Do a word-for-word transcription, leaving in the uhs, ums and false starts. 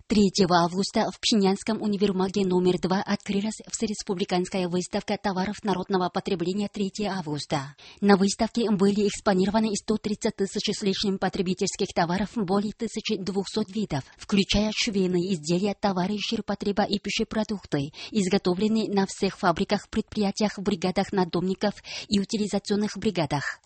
третьего августа в Пхеньянском универмаге номер два открылась всереспубликанская выставка товаров народного потребления третьего августа. На выставке были экспонированы сто тридцать тысяч с лишним потребительских товаров более тысячи двухсот видов, включая швейные изделия, товары ширпотреба и пищепродукты, изготовленные на всех фабриках, предприятиях, бригадах надомников и утилизационных бригадах.